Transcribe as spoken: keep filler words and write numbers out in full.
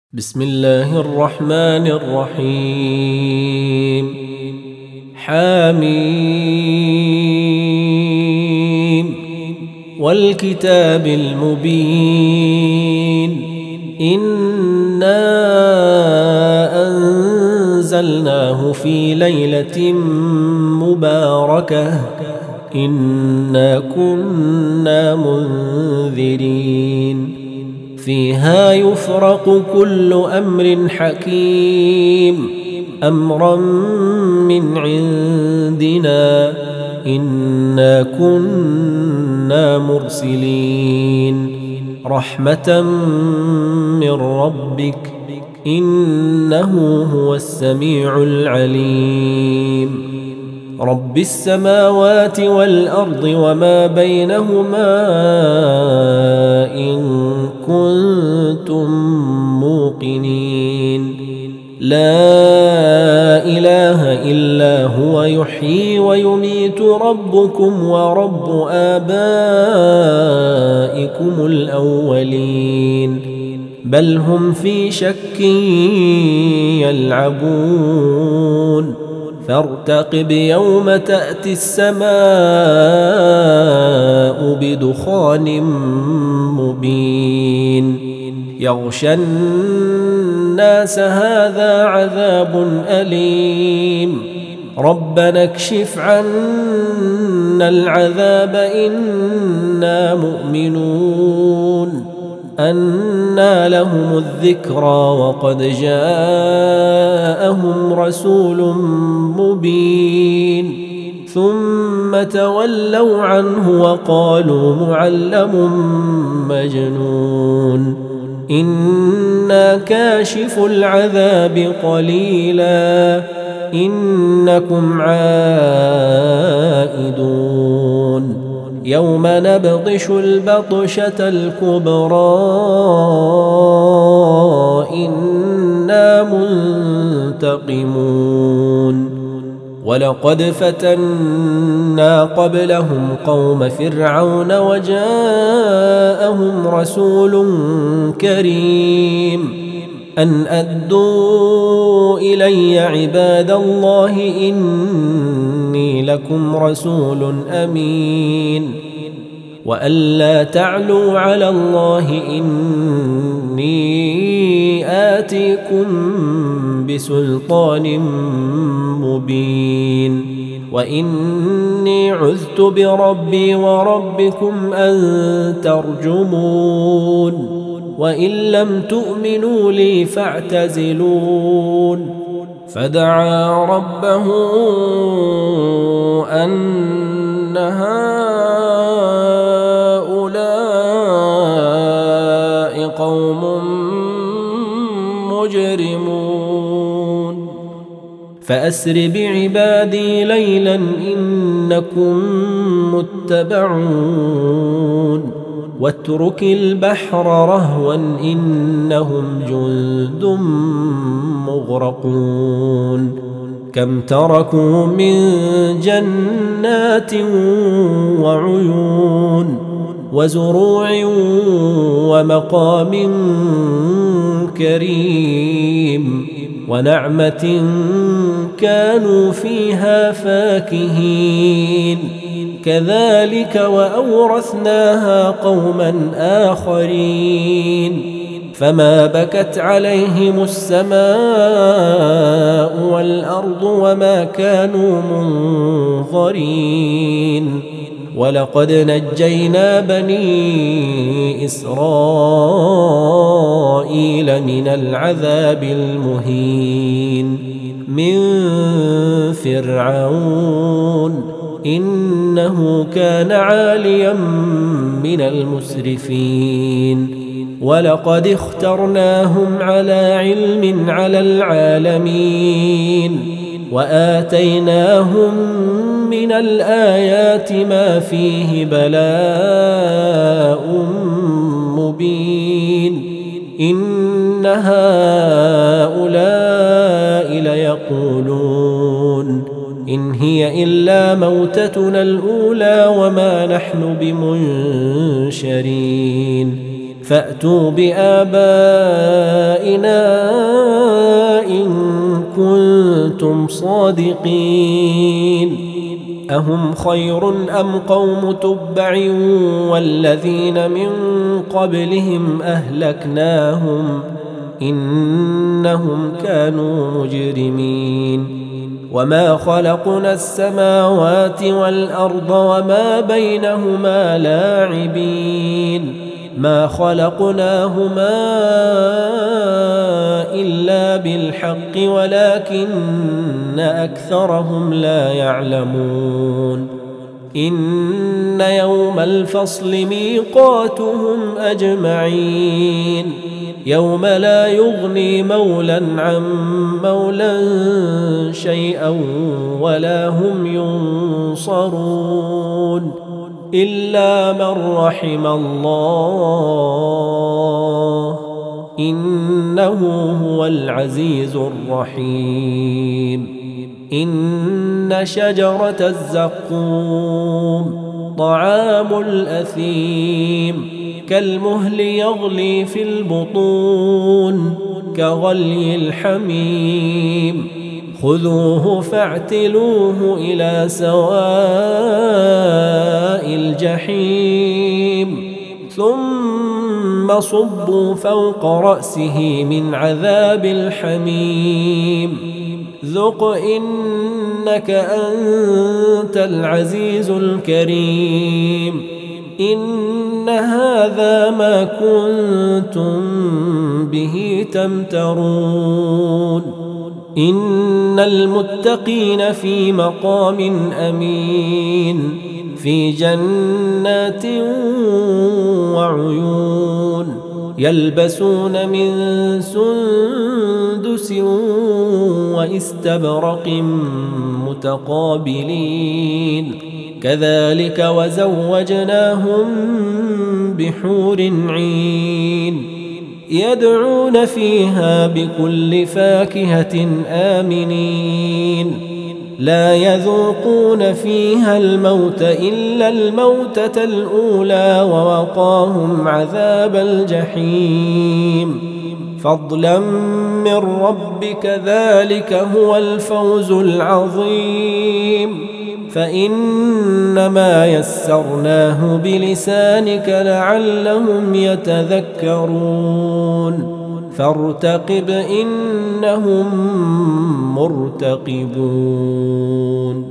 بسم الله الرحمن الرحيم. حميم والكتاب المبين. إنا أنزلناه في ليلة مباركة إنا كنا منذرين فيها يفرق كل أمر حكيم أمرا من عندنا إنا كنا مرسلين رحمة من ربك إنه هو السميع العليم رب السماوات والأرض وما بينهما إن كنتم موقنين لا إله إلا هو يحيي ويميت ربكم ورب آبائكم الأولين بل هم في شك يلعبون فارتقب يوم تأتي السماء بدخان مبين يغشى الناس هذا عذاب أليم ربنا اكشف عنا العذاب إنا مؤمنون أنى لهم الذكرى وقد جاءهم رسول مبين ثم تولوا عنه وقالوا معلم مجنون إنا كاشف العذاب قليلا إنكم عائدون يوم نبطش البطشة الكبرى إنا منتقمون ولقد فتنا قبلهم قوم فرعون وجاءهم رسول كريم أن أدوا إلي عباد الله إني لكم رسول أمين وأن لا تعلوا على الله إني آتيكم بسلطان مبين وإني عذت بربي وربكم أن ترجمون وإن لم تؤمنوا لي فاعتزلون فدعا ربه أن هؤلاء قوم مجرمون فأسر بعبادي ليلا إنكم متبعون واترك البحر رهوا إنهم جند مغرقون كم تركوا من جنات وعيون وزروع ومقام كريم ونعمة كانوا فيها فاكهين كذلك وأورثناها قوما آخرين فما بكت عليهم السماء والأرض وما كانوا منظرين ولقد نجينا بني إسرائيل من العذاب المهين من فرعون إنه كان عاليا من المسرفين ولقد اخترناهم على علم على العالمين وآتيناهم من الآيات ما فيه بلاء مبين إن هؤلاء ليقولون إن هي إلا موتتنا الأولى وما نحن بمنشرين فأتوا بآبائنا إن كنتم صادقين أهم خير أم قوم تبع والذين من قبلهم أهلكناهم إنهم كانوا مجرمين وما خلقنا السماوات والأرض وما بينهما لاعبين ما خلقناهما إلا بالحق ولكن أكثرهم لا يعلمون إن يوم الفصل ميقاتهم أجمعين يوم لا يغني مولى عن مولى شيئا ولا هم ينصرون إلا من رحم الله إنه هو العزيز الرحيم إن شجرة الزقوم طعام الأثيم كالمهل يغلي في البطون كغلي الحميم خذوه فاعتلوه إلى سواء الجحيم ثم صبوا فوق رأسه من عذاب الحميم ذق إنك أنت العزيز الكريم إن هذا ما كنتم به تمترون إن المتقين في مقام أمين في جنات وعيون يلبسون من سندس واستبرق متقابلين كذلك وزوجناهم بحور عين يدعون فيها بكل فاكهة آمنين لا يذوقون فيها الموت إلا الموتة الأولى ووقاهم عذاب الجحيم فضلا من ربك ذلك هو الفوز العظيم فإنما يسرناه بلسانك لعلهم يتذكرون فارتقب إنهم مرتقبون